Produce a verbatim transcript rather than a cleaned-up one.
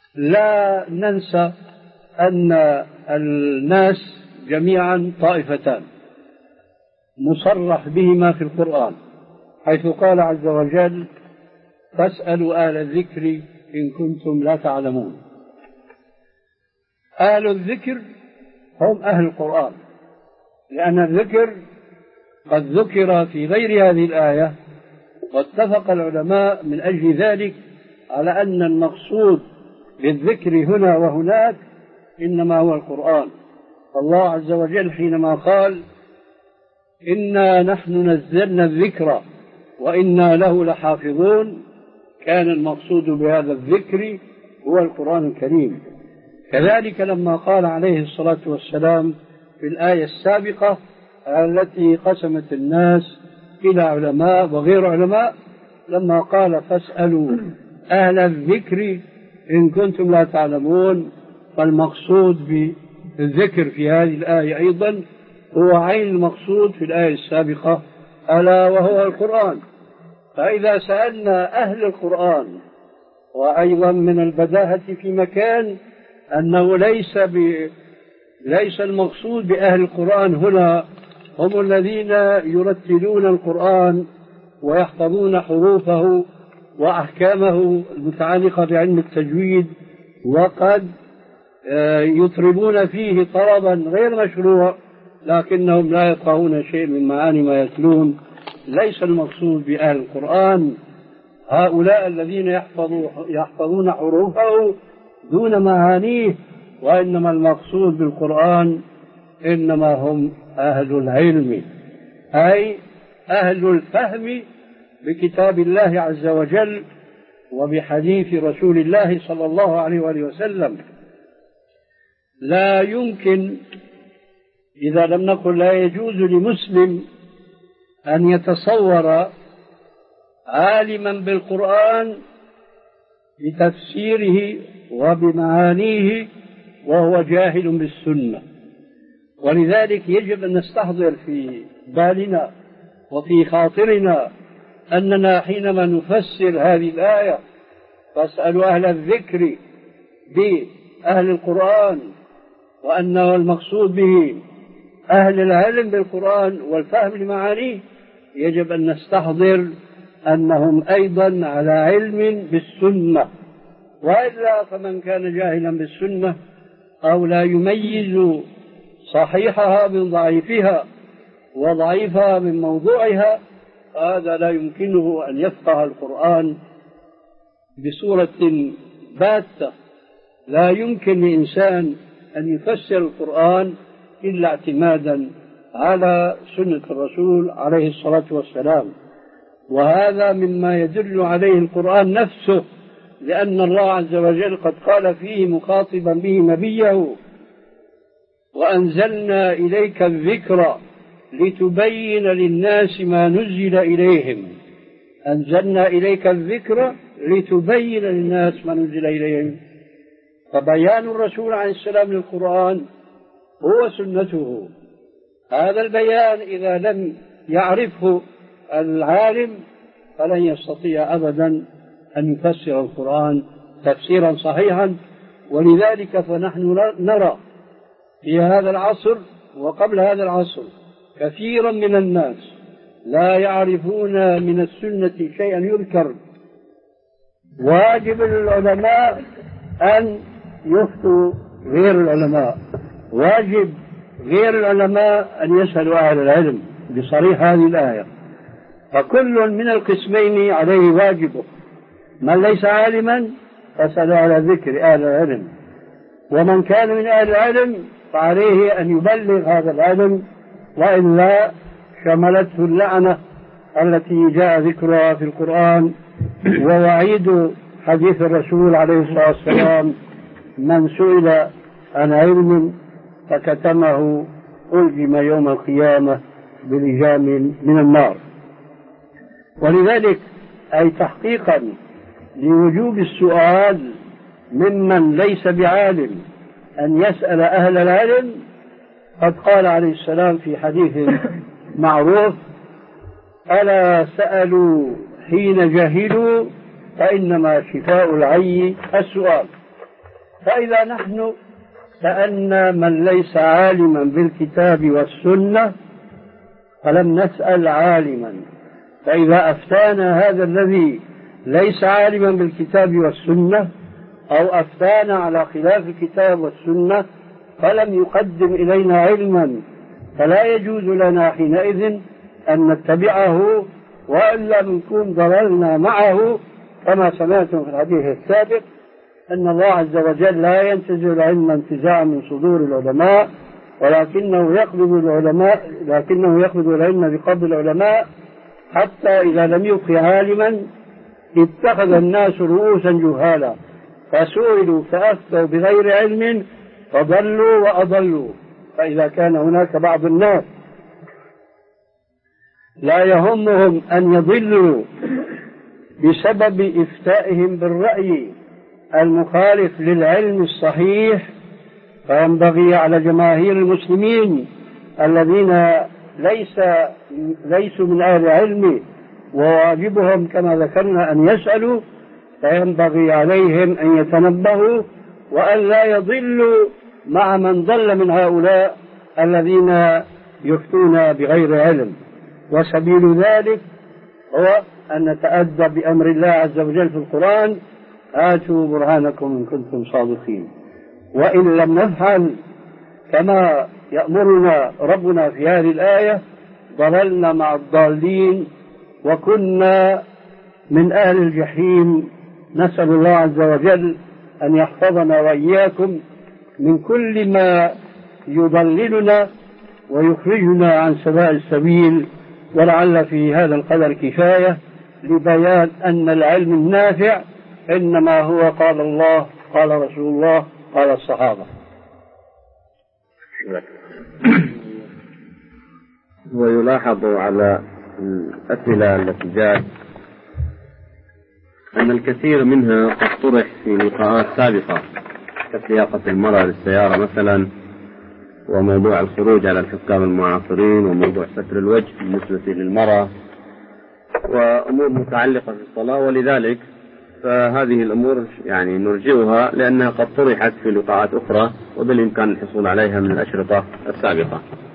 لا ننسى أن الناس جميعا طائفتان مصرح بهما في القرآن، حيث قال عز وجل: فاسألوا أهل الذكر إن كنتم لا تعلمون. أهل الذكر هم أهل القرآن، لأن الذكر قد ذكر في غير هذه الآية، واتفق العلماء من أجل ذلك على أن المقصود بالذكر هنا وهناك إنما هو القرآن. الله عز وجل حينما قال: إنا نحن نزلنا الذكر وإنا له لحافظون، كان المقصود بهذا الذكر هو القرآن الكريم. كذلك لما قال عليه الصلاة والسلام في الآية السابقة التي قسمت الناس إلى علماء وغير علماء، لما قال: فاسألوا أهل الذكر إن كنتم لا تعلمون، فالمقصود بالذكر في هذه الآية أيضا هو عين المقصود في الآية السابقة، ألا وهو القرآن. فإذا سألنا أهل القرآن، وأيضا من البداهة في مكان أنه ليس ب... ليس المقصود بأهل القرآن هنا هم الذين يرتلون القرآن ويحفظون حروفه وأحكامه المتعلقة بعلم التجويد، وقد يطربون فيه طربا غير مشروع لكنهم لا يفقهون شيء من معاني ما يتلون. ليس المقصود بأهل القرآن هؤلاء الذين يحفظون حروفه دون معانيه، وإنما المقصود بالقرآن إنما هم أهل العلم، أي أهل الفهم بكتاب الله عز وجل وبحديث رسول الله صلى الله عليه وآله وسلم. لا يمكن، إذا لم نقل لا يجوز لمسلم أن يتصور عالما بالقرآن بتفسيره وبمعانيه وهو جاهل بالسنة. ولذلك يجب أن نستحضر في بالنا وفي خاطرنا أننا حينما نفسر هذه الآية فاسألوا أهل الذكر بأهل القرآن، وأنه المقصود به أهل العلم بالقرآن والفهم لمعانيه، يجب أن نستحضر أنهم أيضا على علم بالسنة، وإلا فمن كان جاهلا بالسنة أو لا يميز صحيحها من ضعيفها وضعيفها من موضوعها، هذا لا يمكنه أن يفقه القرآن بصورة باتة. لا يمكن لإنسان أن يفسر القرآن إلا اعتمادا على سنة الرسول عليه الصلاة والسلام، وهذا مما يدل عليه القرآن نفسه، لأن الله عز وجل قد قال فيه مخاطبا به نبيه: وأنزلنا إليك الذكر لتبين للناس ما نزل إليهم. أنزلنا إليك الذكر لتبين للناس ما نزل إليهم. فبيان الرسول عليه السلام للقرآن هو سنته. هذا البيان إذا لم يعرفه العالم فلن يستطيع أبدا أن يفسر القرآن تفسيرا صحيحا. ولذلك فنحن نرى في هذا العصر وقبل هذا العصر كثيرا من الناس لا يعرفون من السنة شيئا يذكر. واجب للعلماء أن يفتوا غير العلماء، واجب غير العلماء أن يسألوا أهل العلم بصريح هذه الآية. فكل من القسمين عليه واجبه. من ليس عالما فاسألوا على ذكر أهل العلم، ومن كان من أهل العلم فعليه أن يبلغ هذا العلم، وإلا شملته اللعنة التي جاء ذكرها في القرآن ووعيد حديث الرسول عليه الصلاة والسلام: من سئل عن علم فكتمه ألجم يوم القيامة بلجام من النار. ولذلك أي تحقيقا لوجوب السؤال ممن ليس بعالم أن يسأل أهل العلم، قد قال عليه السلام في حديث معروف: ألا سألوا حين جهلوا فإنما شفاء العي السؤال. فإذا نحن سألنا من ليس عالما بالكتاب والسنة فلم نسأل عالما، فإذا أفتانا هذا الذي ليس عالما بالكتاب والسنة أو أفتانا على خلاف الكتاب والسنة فلم يقدم إلينا علما، فلا يجوز لنا حينئذ أن نتبعه، وإلا نكون ضللنا معه، كما سمعتم في الحديث السابق أن الله عز وجل لا ينتزع العلم انتزاعا من صدور العلماء، ولكنه يقبض العلماء لكنه يقبض العلم بقبض العلماء، حتى إذا لم يبق عالما اتخذ الناس رؤوسا جهالا فسئلوا فأفتوا بغير علم فضلوا وأضلوا. فإذا كان هناك بعض الناس لا يهمهم أن يضلوا بسبب إفتائهم بالرأي المخالف للعلم الصحيح، فينبغي على جماهير المسلمين الذين ليس ليسوا من أهل علم وواجبهم كما ذكرنا أن يسألوا، فينبغي عليهم أن يتنبهوا وأن لا يضلوا مع من ضل من هؤلاء الذين يفتون بغير علم. وسبيل ذلك هو أن نتأدى بأمر الله عز وجل في القرآن: آتوا برهانكم إن كنتم صادقين. وإن لم نفعل كما يأمرنا ربنا في هذه الآية ضللنا مع الضالين وكنا من أهل الجحيم. نسأل الله عز وجل أن يحفظنا وإياكم من كل ما يضللنا ويخرجنا عن سواء السبيل. ولعل في هذا القدر كفاية لبيان أن العلم النافع إنما هو قال الله قال رسول الله قال الصحابة. ويلاحظ على الأسئلة التي جاءت أن الكثير منها قد طرح في لقاءات سابقة كسياقة المرأة للسيارة مثلا، وموضوع الخروج على الحكام المعاصرين، وموضوع ستر الوجه بالنسبة للمرأة، وأمور متعلقة في الصلاة. ولذلك فهذه الأمور يعني نرجئها لأنها قد طرحت في لقاءات أخرى وبالإمكان الحصول عليها من الأشرطة السابقة.